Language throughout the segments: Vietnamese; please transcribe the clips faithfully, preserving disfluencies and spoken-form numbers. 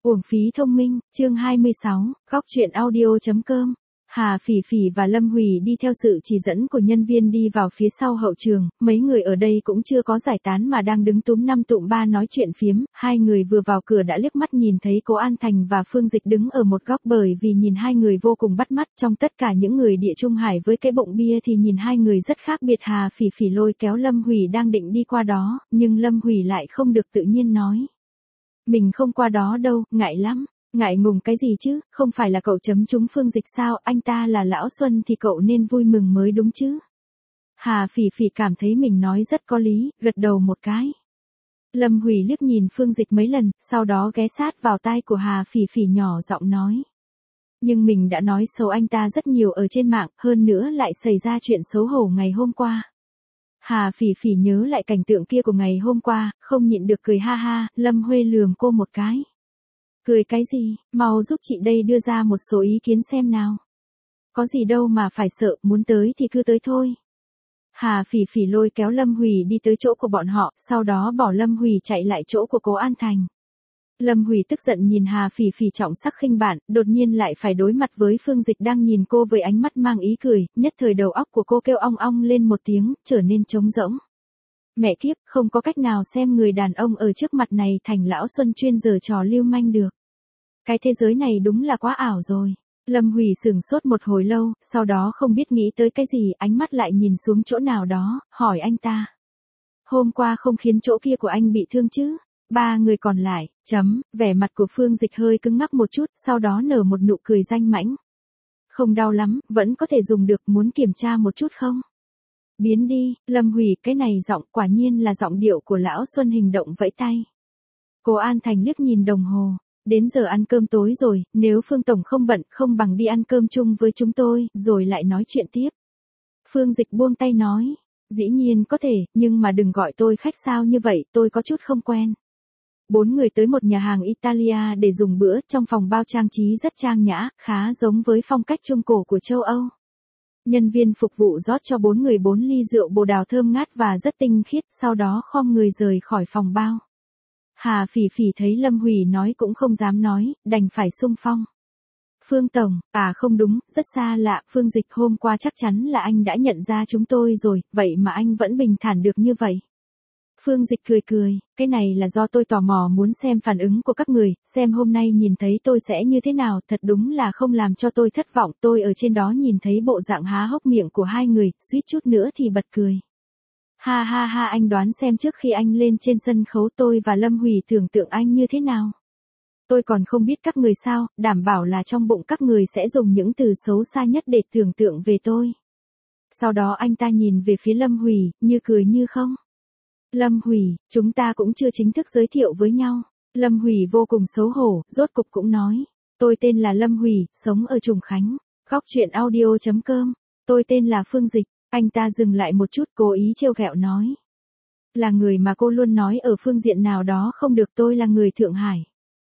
Uổng phí thông minh, chương hai mươi sáu, góc truyện audio.com. Hà Phỉ Phỉ và Lâm Hủy đi theo sự chỉ dẫn của nhân viên đi vào phía sau hậu trường, mấy người ở đây cũng chưa có giải tán mà đang đứng túm năm tụm ba nói chuyện phiếm, hai người vừa vào cửa đã liếc mắt nhìn thấy Cố An Thành và Phương Dịch đứng ở một góc bởi vì nhìn hai người vô cùng bắt mắt, trong tất cả những người địa Trung Hải với cái bụng bia thì nhìn hai người rất khác biệt. Hà Phỉ Phỉ lôi kéo Lâm Hủy đang định đi qua đó, nhưng Lâm Hủy lại không được tự nhiên nói. Mình không qua đó đâu, ngại lắm. Ngại ngùng cái gì chứ, không phải là cậu chấm trúng Phương Dịch sao, anh ta là Lão Xuân thì cậu nên vui mừng mới đúng chứ. Hà Phỉ Phỉ cảm thấy mình nói rất có lý, gật đầu một cái. Lâm Hủy liếc nhìn Phương Dịch mấy lần, sau đó ghé sát vào tai của Hà Phỉ Phỉ nhỏ giọng nói. Nhưng mình đã nói xấu anh ta rất nhiều ở trên mạng, hơn nữa lại xảy ra chuyện xấu hổ ngày hôm qua. Hà Phỉ Phỉ nhớ lại cảnh tượng kia của ngày hôm qua, không nhịn được cười ha ha. Lâm Huê lườm cô một cái. Cười cái gì, mau giúp chị đây đưa ra một số ý kiến xem nào. Có gì đâu mà phải sợ, muốn tới thì cứ tới thôi. Hà Phỉ Phỉ lôi kéo Lâm Hủy đi tới chỗ của bọn họ, sau đó bỏ Lâm Hủy chạy lại chỗ của Cố An Thành. Lâm Hủy tức giận nhìn Hà Phỉ Phỉ trọng sắc khinh bạn, đột nhiên lại phải đối mặt với Phương Dịch đang nhìn cô với ánh mắt mang ý cười, nhất thời đầu óc của cô kêu ong ong lên một tiếng, trở nên trống rỗng. Mẹ kiếp, không có cách nào xem người đàn ông ở trước mặt này thành Lão Xuân chuyên giở trò lưu manh được. Cái thế giới này đúng là quá ảo rồi. Lâm Hủy sửng sốt một hồi lâu, sau đó không biết nghĩ tới cái gì, ánh mắt lại nhìn xuống chỗ nào đó, hỏi anh ta. Hôm qua không khiến chỗ kia của anh bị thương chứ? Ba người còn lại, chấm, vẻ mặt của Phương Dịch hơi cứng ngắc một chút, sau đó nở một nụ cười danh mãnh. Không đau lắm, vẫn có thể dùng được, muốn kiểm tra một chút không? Biến đi, Lâm Hủy, cái này giọng quả nhiên là giọng điệu của Lão Xuân hình động vẫy tay. Cố An Thành liếc nhìn đồng hồ. Đến giờ ăn cơm tối rồi, nếu Phương Tổng không bận không bằng đi ăn cơm chung với chúng tôi, rồi lại nói chuyện tiếp. Phương Dịch buông tay nói, dĩ nhiên có thể, nhưng mà đừng gọi tôi khách sao như vậy, tôi có chút không quen. Bốn người tới một nhà hàng Italia để dùng bữa, trong phòng bao trang trí rất trang nhã, khá giống với phong cách Trung Cổ của châu Âu. Nhân viên phục vụ rót cho bốn người bốn ly rượu bồ đào thơm ngát và rất tinh khiết, sau đó khom người rời khỏi phòng bao. Hà Phỉ Phỉ thấy Lâm Hủy nói cũng không dám nói, đành phải xung phong. Phương Tổng, à không đúng, rất xa lạ, Phương Dịch hôm qua chắc chắn là anh đã nhận ra chúng tôi rồi, vậy mà anh vẫn bình thản được như vậy. Phương Dịch cười cười, cái này là do tôi tò mò muốn xem phản ứng của các người, xem hôm nay nhìn thấy tôi sẽ như thế nào, thật đúng là không làm cho tôi thất vọng, tôi ở trên đó nhìn thấy bộ dạng há hốc miệng của hai người, suýt chút nữa thì bật cười. Ha ha ha, anh đoán xem trước khi anh lên trên sân khấu tôi và Lâm Hủy tưởng tượng anh như thế nào. Tôi còn không biết các người sao, đảm bảo là trong bụng các người sẽ dùng những từ xấu xa nhất để tưởng tượng về tôi. Sau đó anh ta nhìn về phía Lâm Hủy, như cười như không. Lâm Hủy, chúng ta cũng chưa chính thức giới thiệu với nhau. Lâm Hủy vô cùng xấu hổ, rốt cục cũng nói. Tôi tên là Lâm Hủy, sống ở Trùng Khánh. Góc truyện audio.com. Tôi tên là Phương Dịch. Anh ta dừng lại một chút, cố ý trêu ghẹo nói. Là người mà cô luôn nói ở phương diện nào đó không được, tôi là người Thượng Hải.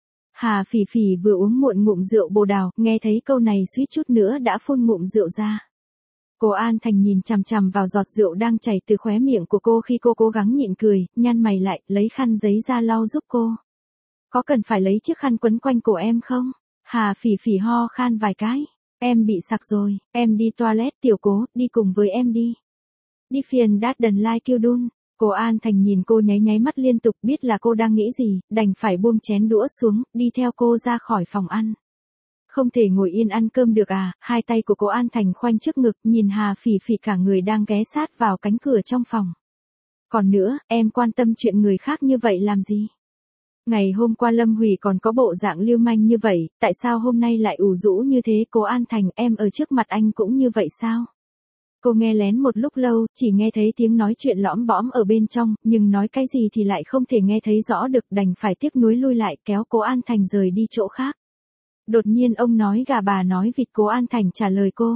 Hà Phỉ Phỉ vừa uống muộn ngụm rượu bồ đào, nghe thấy câu này suýt chút nữa đã phun ngụm rượu ra. Cố An Thành nhìn chằm chằm vào giọt rượu đang chảy từ khóe miệng của cô khi cô cố gắng nhịn cười, nhăn mày lại, lấy khăn giấy ra lau giúp cô. Có cần phải lấy chiếc khăn quấn quanh cổ em không? Hà Phỉ Phỉ ho khan vài cái. Em bị sặc rồi, em đi toilet, Tiểu Cố, đi cùng với em đi. Đi phiền đát đần lai kêu đun. Cố An Thành nhìn cô nháy nháy mắt liên tục, biết là cô đang nghĩ gì, đành phải buông chén đũa xuống, đi theo cô ra khỏi phòng ăn. Không thể ngồi yên ăn cơm được à, hai tay của Cố An Thành khoanh trước ngực, nhìn Hà Phỉ Phỉ cả người đang ghé sát vào cánh cửa trong phòng. Còn nữa, em quan tâm chuyện người khác như vậy làm gì? Ngày hôm qua Lâm Hủy còn có bộ dạng lưu manh như vậy, tại sao hôm nay lại ủ rũ như thế? Cố An Thành, em ở trước mặt anh cũng như vậy sao? Cô nghe lén một lúc lâu, chỉ nghe thấy tiếng nói chuyện lõm bõm ở bên trong, nhưng nói cái gì thì lại không thể nghe thấy rõ được, đành phải tiếc nuối lui lại kéo Cố An Thành rời đi chỗ khác. Đột nhiên ông nói gà bà nói vịt, Cố An Thành trả lời cô.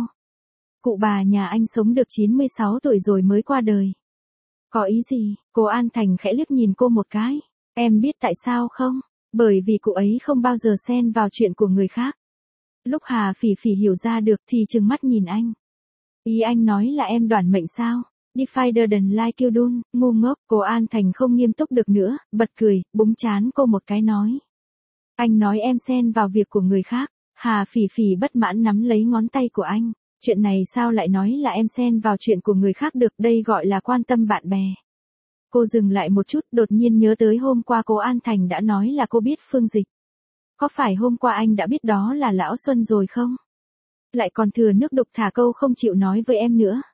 Cụ bà nhà anh sống được chín mươi sáu tuổi rồi mới qua đời. Có ý gì? Cố An Thành khẽ liếc nhìn cô một cái. Em biết tại sao không? Bởi vì cụ ấy không bao giờ xen vào chuyện của người khác. Lúc Hà Phỉ Phỉ hiểu ra được thì trừng mắt nhìn anh. Ý anh nói là em đoản mệnh sao? Đi Fider đần lai kêu đun, ngu ngốc. Cố An Thành không nghiêm túc được nữa, bật cười, búng chán cô một cái nói. Anh nói em xen vào việc của người khác. Hà Phỉ Phỉ bất mãn nắm lấy ngón tay của anh. Chuyện này sao lại nói là em xen vào chuyện của người khác được, đây gọi là quan tâm bạn bè. Cô dừng lại một chút, đột nhiên nhớ tới hôm qua cô An Thành đã nói là cô biết Phương Dịch. Có phải hôm qua anh đã biết đó là Lão Xuân rồi không? Lại còn thừa nước đục thả câu không chịu nói với em nữa.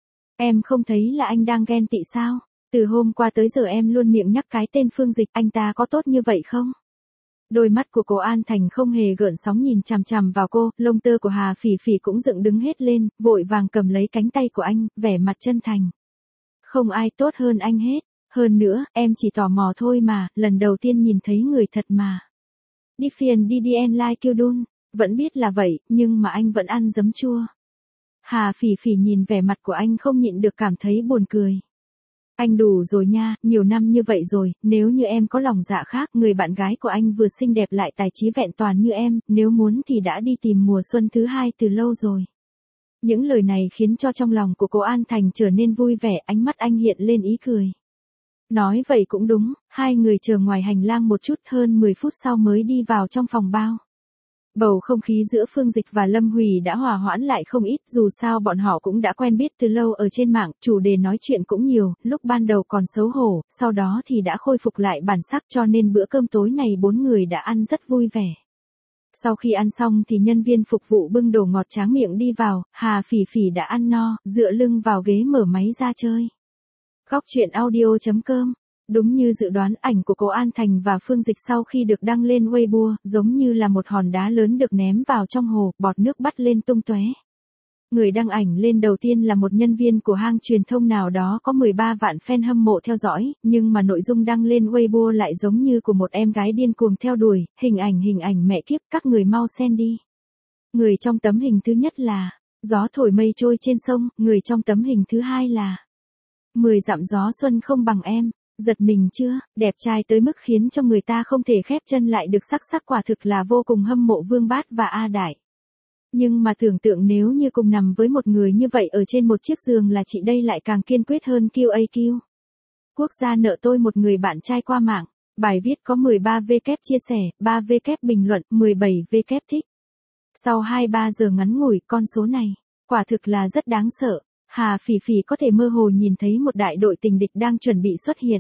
Em không thấy là anh đang ghen tị sao? Từ hôm qua tới giờ em luôn miệng nhắc cái tên Phương Dịch, anh ta có tốt như vậy không? Đôi mắt của cô An Thành không hề gợn sóng nhìn chằm chằm vào cô, lông tơ của Hà Phỉ Phỉ cũng dựng đứng hết lên, vội vàng cầm lấy cánh tay của anh, vẻ mặt chân thành. Không ai tốt hơn anh hết, hơn nữa, em chỉ tò mò thôi mà, lần đầu tiên nhìn thấy người thật mà. Đi phiền đi đi en lai kêu đun, vẫn biết là vậy, nhưng mà anh vẫn ăn giấm chua. Hà Phỉ Phỉ nhìn vẻ mặt của anh không nhịn được cảm thấy buồn cười. Anh đủ rồi nha, nhiều năm như vậy rồi, nếu như em có lòng dạ khác, người bạn gái của anh vừa xinh đẹp lại tài trí vẹn toàn như em, nếu muốn thì đã đi tìm mùa xuân thứ hai từ lâu rồi. Những lời này khiến cho trong lòng của cô An Thành trở nên vui vẻ, ánh mắt anh hiện lên ý cười. Nói vậy cũng đúng, hai người chờ ngoài hành lang một chút, hơn mười phút sau mới đi vào trong phòng bao. Bầu không khí giữa Phương Dịch và Lâm Hủy đã hòa hoãn lại không ít, dù sao bọn họ cũng đã quen biết từ lâu ở trên mạng, chủ đề nói chuyện cũng nhiều, lúc ban đầu còn xấu hổ, sau đó thì đã khôi phục lại bản sắc, cho nên bữa cơm tối này bốn người đã ăn rất vui vẻ. Sau khi ăn xong thì nhân viên phục vụ bưng đồ ngọt tráng miệng đi vào, Hà Phỉ Phỉ đã ăn no, dựa lưng vào ghế mở máy ra chơi. Góc truyện audio chấm com. Đúng như dự đoán, ảnh của cô An Thành và Phương Dịch sau khi được đăng lên Weibo, giống như là một hòn đá lớn được ném vào trong hồ, bọt nước bắt lên tung tóe. Người đăng ảnh lên đầu tiên là một nhân viên của hãng truyền thông nào đó có mười ba vạn fan hâm mộ theo dõi, nhưng mà nội dung đăng lên Weibo lại giống như của một em gái điên cuồng theo đuổi, hình ảnh hình ảnh mẹ kiếp, các người mau xem đi. Người trong tấm hình thứ nhất là gió thổi mây trôi trên sông, người trong tấm hình thứ hai là mười dặm gió xuân không bằng em. Giật mình chưa, đẹp trai tới mức khiến cho người ta không thể khép chân lại được, sắc sắc quả thực là vô cùng hâm mộ Vương Bát và A Đại. Nhưng mà tưởng tượng nếu như cùng nằm với một người như vậy ở trên một chiếc giường là chị đây lại càng kiên quyết hơn quy a quy. Quốc gia nợ tôi một người bạn trai qua mạng, bài viết có mười ba W chia sẻ, ba W bình luận, mười bảy W thích. Sau hai ba giờ ngắn ngủi, con số này, quả thực là rất đáng sợ. Hà Phỉ Phỉ có thể mơ hồ nhìn thấy một đại đội tình địch đang chuẩn bị xuất hiện.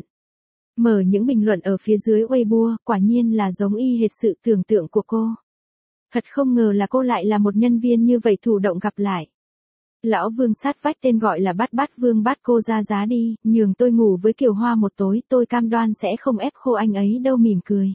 Mở những bình luận ở phía dưới Weibo, quả nhiên là giống y hệt sự tưởng tượng của cô. Thật không ngờ là cô lại là một nhân viên như vậy chủ động gặp lại. Lão Vương sát vách tên gọi là Bát Bát Vương, bắt cô ra giá đi, nhường tôi ngủ với Kiều Hoa một tối, tôi cam đoan sẽ không ép khô anh ấy đâu, mỉm cười.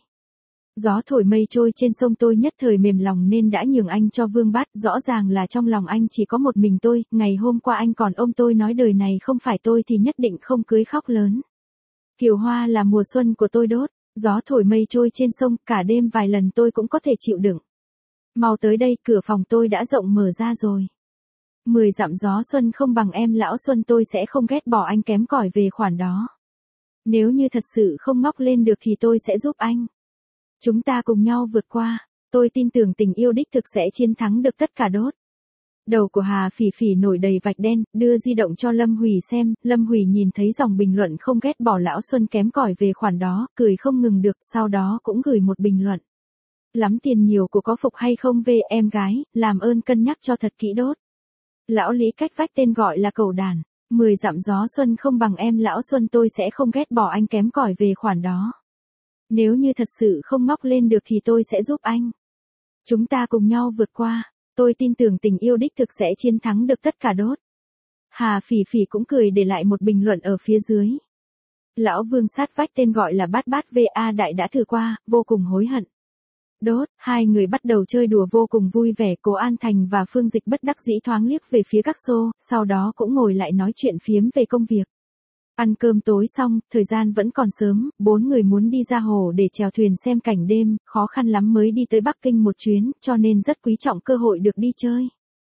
Gió thổi mây trôi trên sông, tôi nhất thời mềm lòng nên đã nhường anh cho Vương Bát, rõ ràng là trong lòng anh chỉ có một mình tôi, ngày hôm qua anh còn ôm tôi nói đời này không phải tôi thì nhất định không cưới, khóc lớn. Kiều Hoa là mùa xuân của tôi đốt, gió thổi mây trôi trên sông, cả đêm vài lần tôi cũng có thể chịu đựng. Mau tới đây, cửa phòng tôi đã rộng mở ra rồi. Mười dặm gió xuân không bằng em, Lão Xuân tôi sẽ không ghét bỏ anh kém cỏi về khoản đó. Nếu như thật sự không ngóc lên được thì tôi sẽ giúp anh. Chúng ta cùng nhau vượt qua, tôi tin tưởng tình yêu đích thực sẽ chiến thắng được tất cả đốt. Đầu của Hà Phỉ Phỉ nổi đầy vạch đen, đưa di động cho Lâm Hủy xem, Lâm Hủy nhìn thấy dòng bình luận không ghét bỏ Lão Xuân kém cỏi về khoản đó, cười không ngừng được, sau đó cũng gửi một bình luận. Lắm tiền nhiều của có phục hay không về em gái, làm ơn cân nhắc cho thật kỹ đốt. Lão Lý cách vách tên gọi là Cẩu Đàn, mười dặm gió xuân không bằng em, Lão Xuân tôi sẽ không ghét bỏ anh kém cỏi về khoản đó. Nếu như thật sự không ngóc lên được thì tôi sẽ giúp anh. Chúng ta cùng nhau vượt qua, tôi tin tưởng tình yêu đích thực sẽ chiến thắng được tất cả đốt. Hà Phỉ Phỉ cũng cười để lại một bình luận ở phía dưới. Lão Vương sát vách tên gọi là Bát Bát vê a Đại đã thử qua, vô cùng hối hận. Đốt, hai người bắt đầu chơi đùa vô cùng vui vẻ, cô An Thành và Phương Dịch bất đắc dĩ thoáng liếc về phía các xô, sau đó cũng ngồi lại nói chuyện phiếm về công việc. Ăn cơm tối xong, thời gian vẫn còn sớm, bốn người muốn đi ra hồ để chèo thuyền xem cảnh đêm, khó khăn lắm mới đi tới Bắc Kinh một chuyến, cho nên rất quý trọng cơ hội được đi chơi.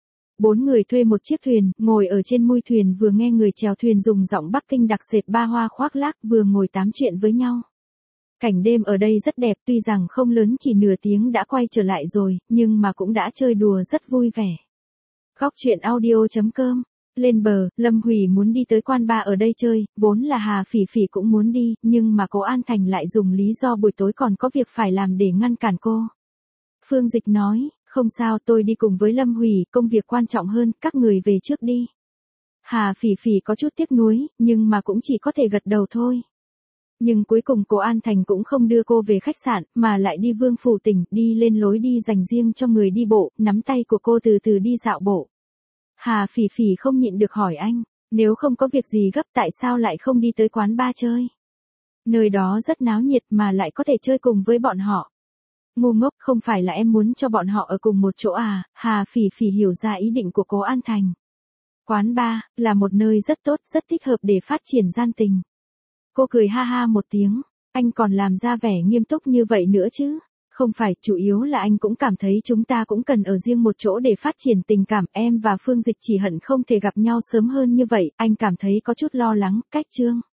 Bốn người thuê một chiếc thuyền, ngồi ở trên mui thuyền vừa nghe người chèo thuyền dùng giọng Bắc Kinh đặc sệt ba hoa khoác lác, vừa ngồi tám chuyện với nhau. Cảnh đêm ở đây rất đẹp, tuy rằng không lớn, chỉ nửa tiếng đã quay trở lại rồi, nhưng mà cũng đã chơi đùa rất vui vẻ. Góc truyện audio chấm com Lên bờ, Lâm Hủy muốn đi tới quán bar ở đây chơi, vốn là Hà Phỉ Phỉ cũng muốn đi, nhưng mà Cố An Thành lại dùng lý do buổi tối còn có việc phải làm để ngăn cản cô. Phương Dịch nói, không sao, tôi đi cùng với Lâm Hủy, công việc quan trọng hơn, các người về trước đi. Hà Phỉ Phỉ có chút tiếc nuối, nhưng mà cũng chỉ có thể gật đầu thôi. Nhưng cuối cùng Cố An Thành cũng không đưa cô về khách sạn, mà lại đi Vương Phủ Tỉnh, đi lên lối đi dành riêng cho người đi bộ, nắm tay của cô từ từ đi dạo bộ. Hà Phỉ Phỉ không nhịn được hỏi anh, nếu không có việc gì gấp tại sao lại không đi tới quán bar chơi? Nơi đó rất náo nhiệt mà lại có thể chơi cùng với bọn họ. Ngu ngốc, không phải là em muốn cho bọn họ ở cùng một chỗ à? Hà Phỉ Phỉ hiểu ra ý định của Cố An Thành. Quán bar là một nơi rất tốt, rất thích hợp để phát triển gian tình. Cô cười ha ha một tiếng, anh còn làm ra vẻ nghiêm túc như vậy nữa chứ? Không phải, chủ yếu là anh cũng cảm thấy chúng ta cũng cần ở riêng một chỗ để phát triển tình cảm, em và Phương Dịch chỉ hận không thể gặp nhau sớm hơn như vậy, anh cảm thấy có chút lo lắng, cách Trương.